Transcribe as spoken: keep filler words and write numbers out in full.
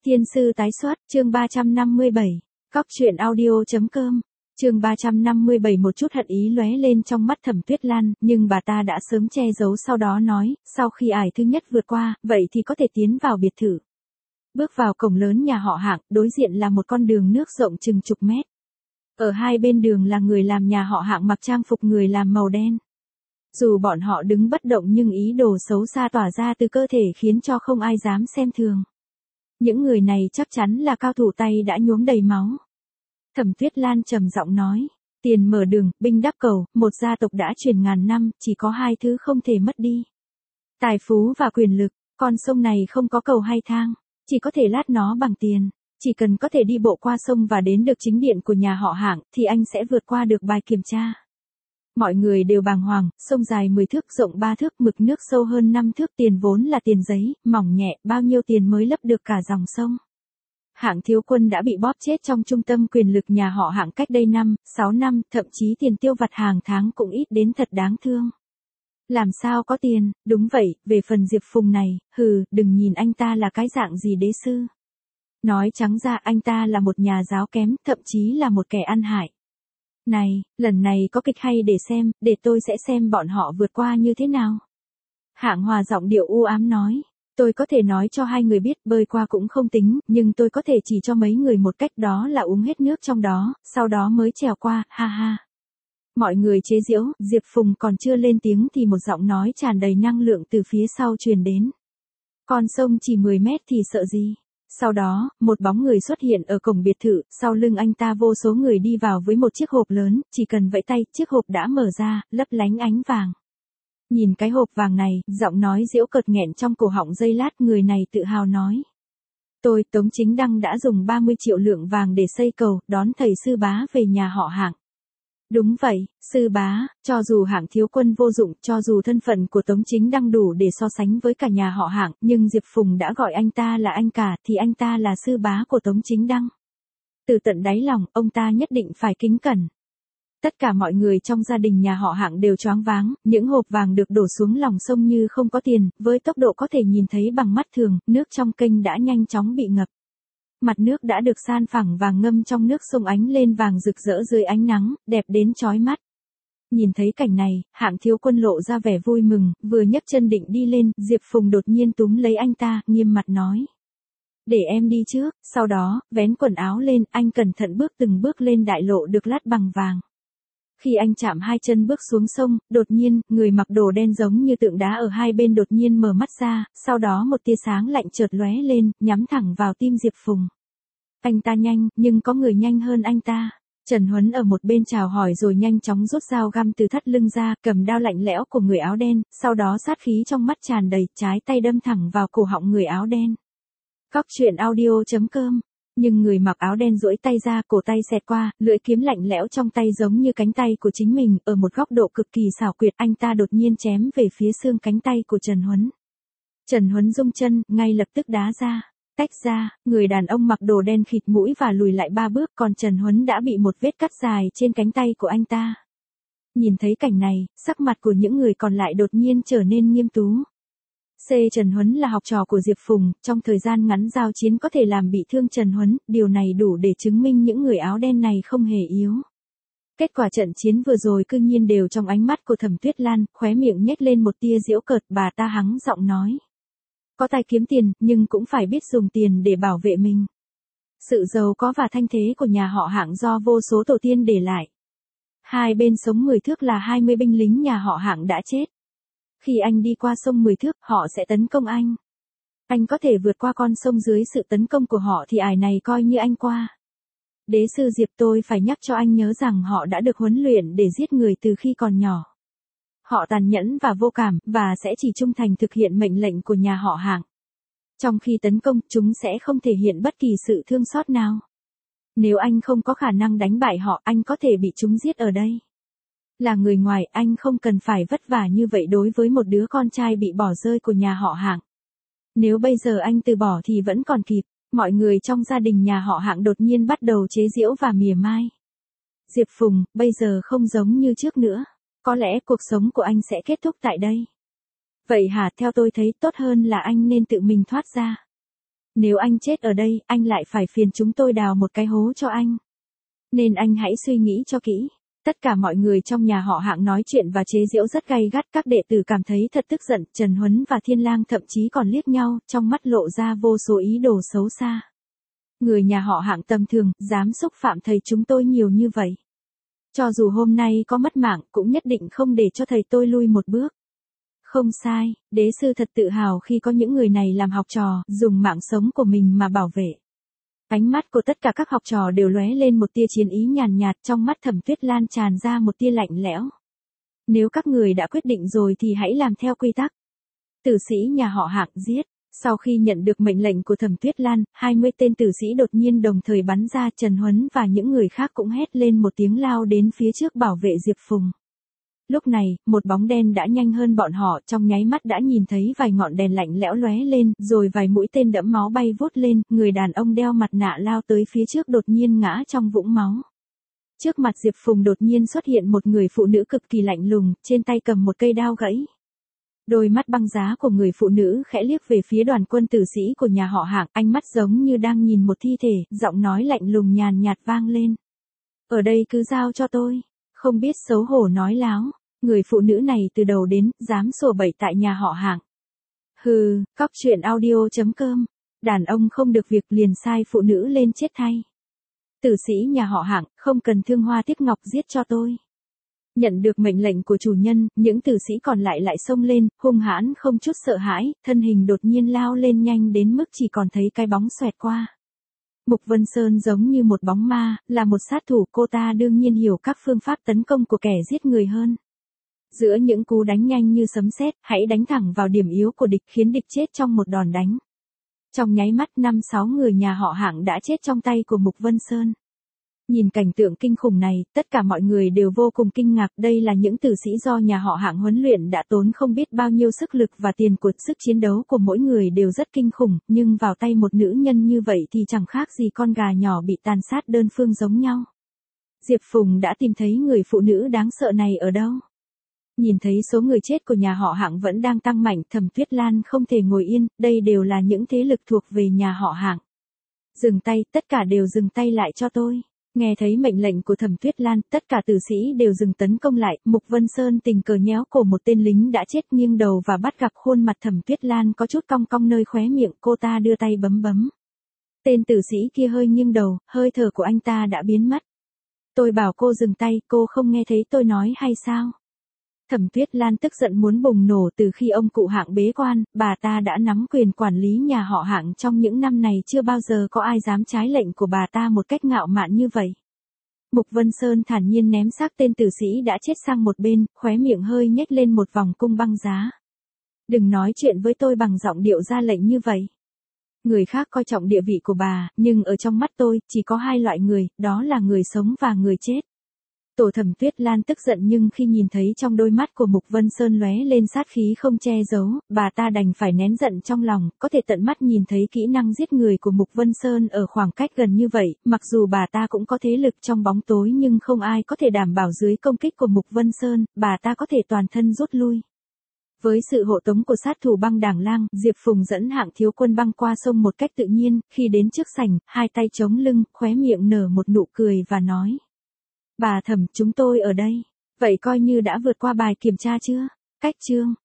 Thiên sư tái xuất, chương ba trăm năm mươi bảy. Cóc truyện audio.com. Chương ba trăm năm mươi bảy. Một chút hận ý lóe lên trong mắt Thẩm Tuyết Lan, nhưng bà ta đã sớm che giấu, sau đó nói, sau khi ải thứ nhất vượt qua, vậy thì có thể tiến vào biệt thự. Bước vào cổng lớn nhà họ Hạng, đối diện là một con đường nước rộng chừng chục mét. Ở hai bên đường là người làm nhà họ Hạng mặc trang phục người làm màu đen. Dù bọn họ đứng bất động nhưng ý đồ xấu xa tỏa ra từ cơ thể khiến cho không ai dám xem thường. Những người này chắc chắn là cao thủ tay đã nhuốm đầy máu. Thẩm Tuyết Lan trầm giọng nói, tiền mở đường, binh đắp cầu, một gia tộc đã truyền ngàn năm, chỉ có hai thứ không thể mất đi. Tài phú và quyền lực, con sông này không có cầu hay thang, chỉ có thể lát nó bằng tiền. Chỉ cần có thể đi bộ qua sông và đến được chính điện của nhà họ Hạng, thì anh sẽ vượt qua được bài kiểm tra. Mọi người đều bàng hoàng, sông dài mười thước, rộng ba thước, mực nước sâu hơn năm thước, tiền vốn là tiền giấy, mỏng nhẹ, bao nhiêu tiền mới lấp được cả dòng sông. Hạng thiếu quân đã bị bóp chết trong trung tâm quyền lực nhà họ Hạng cách đây năm, sáu năm, thậm chí tiền tiêu vặt hàng tháng cũng ít đến thật đáng thương. Làm sao có tiền, đúng vậy, về phần Diệp Phùng này, hừ, đừng nhìn anh ta là cái dạng gì đế sư. Nói trắng ra anh ta là một nhà giáo kém, thậm chí là một kẻ ăn hại. Này, lần này có kịch hay để xem, để tôi sẽ xem bọn họ vượt qua như thế nào. Hạng Hòa giọng điệu u ám nói, tôi có thể nói cho hai người biết bơi qua cũng không tính, nhưng tôi có thể chỉ cho mấy người một cách, đó là uống hết nước trong đó, sau đó mới trèo qua, ha ha. Mọi người chế giễu, Diệp Phùng còn chưa lên tiếng thì một giọng nói tràn đầy năng lượng từ phía sau truyền đến. Con sông chỉ mười mét thì sợ gì? Sau đó, một bóng người xuất hiện ở cổng biệt thự, sau lưng anh ta vô số người đi vào với một chiếc hộp lớn, chỉ cần vẫy tay, chiếc hộp đã mở ra, lấp lánh ánh vàng. Nhìn cái hộp vàng này, giọng nói giễu cợt nghẹn trong cổ họng giây lát, người này tự hào nói. Tôi, Tống Chính Đăng đã dùng ba mươi triệu lượng vàng để xây cầu, đón thầy sư bá về nhà họ Hạng. Đúng vậy, sư bá, cho dù Hạng thiếu quân vô dụng, cho dù thân phận của Tống Chính Đăng đủ để so sánh với cả nhà họ Hạng, nhưng Diệp Phùng đã gọi anh ta là anh cả, thì anh ta là sư bá của Tống Chính Đăng. Từ tận đáy lòng, ông ta nhất định phải kính cẩn. Tất cả mọi người trong gia đình nhà họ Hạng đều choáng váng, những hộp vàng được đổ xuống lòng sông như không có tiền, với tốc độ có thể nhìn thấy bằng mắt thường, nước trong kênh đã nhanh chóng bị ngập. Mặt nước đã được san phẳng vàng ngâm trong nước sông ánh lên vàng rực rỡ dưới ánh nắng, đẹp đến chói mắt. Nhìn thấy cảnh này, Hạng thiếu quân lộ ra vẻ vui mừng, vừa nhấc chân định đi lên, Diệp Phùng đột nhiên túm lấy anh ta, nghiêm mặt nói. Để em đi trước, sau đó, vén quần áo lên, anh cẩn thận bước từng bước lên đại lộ được lát bằng vàng. Khi anh chạm hai chân bước xuống sông, đột nhiên, người mặc đồ đen giống như tượng đá ở hai bên đột nhiên mở mắt ra, sau đó một tia sáng lạnh chợt lóe lên, nhắm thẳng vào tim Diệp Phùng. Anh ta nhanh, nhưng có người nhanh hơn anh ta. Trần Huấn ở một bên chào hỏi rồi nhanh chóng rút dao găm từ thắt lưng ra, cầm đao lạnh lẽo của người áo đen, sau đó sát khí trong mắt tràn đầy, trái tay đâm thẳng vào cổ họng người áo đen. Cóc truyện audio.com. Nhưng người mặc áo đen duỗi tay ra, cổ tay xẹt qua, lưỡi kiếm lạnh lẽo trong tay giống như cánh tay của chính mình, ở một góc độ cực kỳ xảo quyệt, anh ta đột nhiên chém về phía xương cánh tay của Trần Huấn. Trần Huấn rung chân, ngay lập tức đá ra. Tách ra, người đàn ông mặc đồ đen khịt mũi và lùi lại ba bước, còn Trần Huấn đã bị một vết cắt dài trên cánh tay của anh ta. Nhìn thấy cảnh này, sắc mặt của những người còn lại đột nhiên trở nên nghiêm tú. C. Trần Huấn là học trò của Diệp Phùng, trong thời gian ngắn giao chiến có thể làm bị thương Trần Huấn, điều này đủ để chứng minh những người áo đen này không hề yếu. Kết quả trận chiến vừa rồi cư nhiên đều trong ánh mắt của Thẩm Tuyết Lan, khóe miệng nhếch lên một tia giễu cợt, bà ta hắng giọng nói. Có tài kiếm tiền, nhưng cũng phải biết dùng tiền để bảo vệ mình. Sự giàu có và thanh thế của nhà họ Hạng do vô số tổ tiên để lại. Hai bên sống mười thước là hai mươi binh lính nhà họ Hạng đã chết. Khi anh đi qua sông mười thước, họ sẽ tấn công anh. Anh có thể vượt qua con sông dưới sự tấn công của họ thì ải này coi như anh qua. Đế sư Diệp, tôi phải nhắc cho anh nhớ rằng họ đã được huấn luyện để giết người từ khi còn nhỏ. Họ tàn nhẫn và vô cảm, và sẽ chỉ trung thành thực hiện mệnh lệnh của nhà họ Hạng. Trong khi tấn công, chúng sẽ không thể hiện bất kỳ sự thương xót nào. Nếu anh không có khả năng đánh bại họ, anh có thể bị chúng giết ở đây. Là người ngoài, anh không cần phải vất vả như vậy đối với một đứa con trai bị bỏ rơi của nhà họ Hạng. Nếu bây giờ anh từ bỏ thì vẫn còn kịp. Mọi người trong gia đình nhà họ Hạng đột nhiên bắt đầu chế giễu và mỉa mai. Diệp Phùng, bây giờ không giống như trước nữa. Có lẽ cuộc sống của anh sẽ kết thúc tại đây. Vậy hả, theo tôi thấy tốt hơn là anh nên tự mình thoát ra. Nếu anh chết ở đây, anh lại phải phiền chúng tôi đào một cái hố cho anh. Nên anh hãy suy nghĩ cho kỹ. Tất cả mọi người trong nhà họ Hạng nói chuyện và chế giễu rất gay gắt, các đệ tử cảm thấy thật tức giận, Trần Huấn và Thiên Lang thậm chí còn liếc nhau, trong mắt lộ ra vô số ý đồ xấu xa. Người nhà họ Hạng tầm thường, dám xúc phạm thầy chúng tôi nhiều như vậy. Cho dù hôm nay có mất mạng, cũng nhất định không để cho thầy tôi lui một bước. Không sai, đế sư thật tự hào khi có những người này làm học trò, dùng mạng sống của mình mà bảo vệ. Ánh mắt của tất cả các học trò đều lóe lên một tia chiến ý nhàn nhạt, trong mắt Thẩm Tuyết Lan tràn ra một tia lạnh lẽo. Nếu các người đã quyết định rồi thì hãy làm theo quy tắc. Tử sĩ nhà họ Hạng giết. Sau khi nhận được mệnh lệnh của Thẩm Tuyết Lan, hai mươi tên tử sĩ đột nhiên đồng thời bắn ra, Trần Huấn và những người khác cũng hét lên một tiếng lao đến phía trước bảo vệ Diệp Phùng. Lúc này, một bóng đen đã nhanh hơn bọn họ, trong nháy mắt đã nhìn thấy vài ngọn đèn lạnh lẽo lóe lên, rồi vài mũi tên đẫm máu bay vút lên, người đàn ông đeo mặt nạ lao tới phía trước đột nhiên ngã trong vũng máu. Trước mặt Diệp Phùng đột nhiên xuất hiện một người phụ nữ cực kỳ lạnh lùng, trên tay cầm một cây đao gãy. Đôi mắt băng giá của người phụ nữ khẽ liếc về phía đoàn quân tử sĩ của nhà họ Hạng, ánh mắt giống như đang nhìn một thi thể, giọng nói lạnh lùng nhàn nhạt vang lên. Ở đây cứ giao cho tôi, không biết xấu hổ nói láo, người phụ nữ này từ đầu đến, dám sủa bậy tại nhà họ Hạng. Hừ, cóc truyện audio chấm com, đàn ông không được việc liền sai phụ nữ lên chết thay. Tử sĩ nhà họ Hạng, không cần thương hoa tiếc ngọc giết cho tôi. Nhận được mệnh lệnh của chủ nhân, những tử sĩ còn lại lại xông lên, hung hãn không chút sợ hãi, thân hình đột nhiên lao lên nhanh đến mức chỉ còn thấy cái bóng xoẹt qua. Mục Vân Sơn giống như một bóng ma, là một sát thủ, cô ta đương nhiên hiểu các phương pháp tấn công của kẻ giết người hơn. Giữa những cú đánh nhanh như sấm sét, hãy đánh thẳng vào điểm yếu của địch khiến địch chết trong một đòn đánh. Trong nháy mắt năm sáu người nhà họ Hạng đã chết trong tay của Mục Vân Sơn. Nhìn cảnh tượng kinh khủng này, tất cả mọi người đều vô cùng kinh ngạc, đây là những tử sĩ do nhà họ Hạng huấn luyện đã tốn không biết bao nhiêu sức lực và tiền của, sức chiến đấu của mỗi người đều rất kinh khủng, nhưng vào tay một nữ nhân như vậy thì chẳng khác gì con gà nhỏ bị tàn sát đơn phương giống nhau. Diệp Phùng đã tìm thấy người phụ nữ đáng sợ này ở đâu? Nhìn thấy số người chết của nhà họ Hạng vẫn đang tăng mạnh, Thẩm Tuyết Lan không thể ngồi yên, đây đều là những thế lực thuộc về nhà họ Hạng. Dừng tay, tất cả đều dừng tay lại cho tôi. Nghe thấy mệnh lệnh của Thẩm Tuyết Lan, tất cả tử sĩ đều dừng tấn công lại, Mục Vân Sơn tình cờ nhéo cổ một tên lính đã chết, nghiêng đầu và bắt gặp khuôn mặt Thẩm Tuyết Lan có chút cong cong nơi khóe miệng, cô ta đưa tay bấm bấm. Tên tử sĩ kia hơi nghiêng đầu, hơi thở của anh ta đã biến mất. Tôi bảo cô dừng tay, cô không nghe thấy tôi nói hay sao? Thẩm Tuyết Lan tức giận muốn bùng nổ, từ khi ông cụ Hạng bế quan, bà ta đã nắm quyền quản lý nhà họ Hạng trong những năm này, chưa bao giờ có ai dám trái lệnh của bà ta một cách ngạo mạn như vậy. Mục Vân Sơn thản nhiên ném xác tên tử sĩ đã chết sang một bên, khóe miệng hơi nhếch lên một vòng cung băng giá. Đừng nói chuyện với tôi bằng giọng điệu ra lệnh như vậy. Người khác coi trọng địa vị của bà, nhưng ở trong mắt tôi, chỉ có hai loại người, đó là người sống và người chết. Tổ Thẩm Tuyết Lan tức giận, nhưng khi nhìn thấy trong đôi mắt của Mục Vân Sơn lóe lên sát khí không che giấu, bà ta đành phải nén giận trong lòng, có thể tận mắt nhìn thấy kỹ năng giết người của Mục Vân Sơn ở khoảng cách gần như vậy, mặc dù bà ta cũng có thế lực trong bóng tối nhưng không ai có thể đảm bảo dưới công kích của Mục Vân Sơn, bà ta có thể toàn thân rút lui. Với sự hộ tống của sát thủ băng Đảng Lang, Diệp Phùng dẫn Hạng thiếu quân băng qua sông một cách tự nhiên, khi đến trước sảnh, hai tay chống lưng, khóe miệng nở một nụ cười và nói. Bà Thẩm, chúng tôi ở đây. Vậy coi như đã vượt qua bài kiểm tra chưa? Cách chương.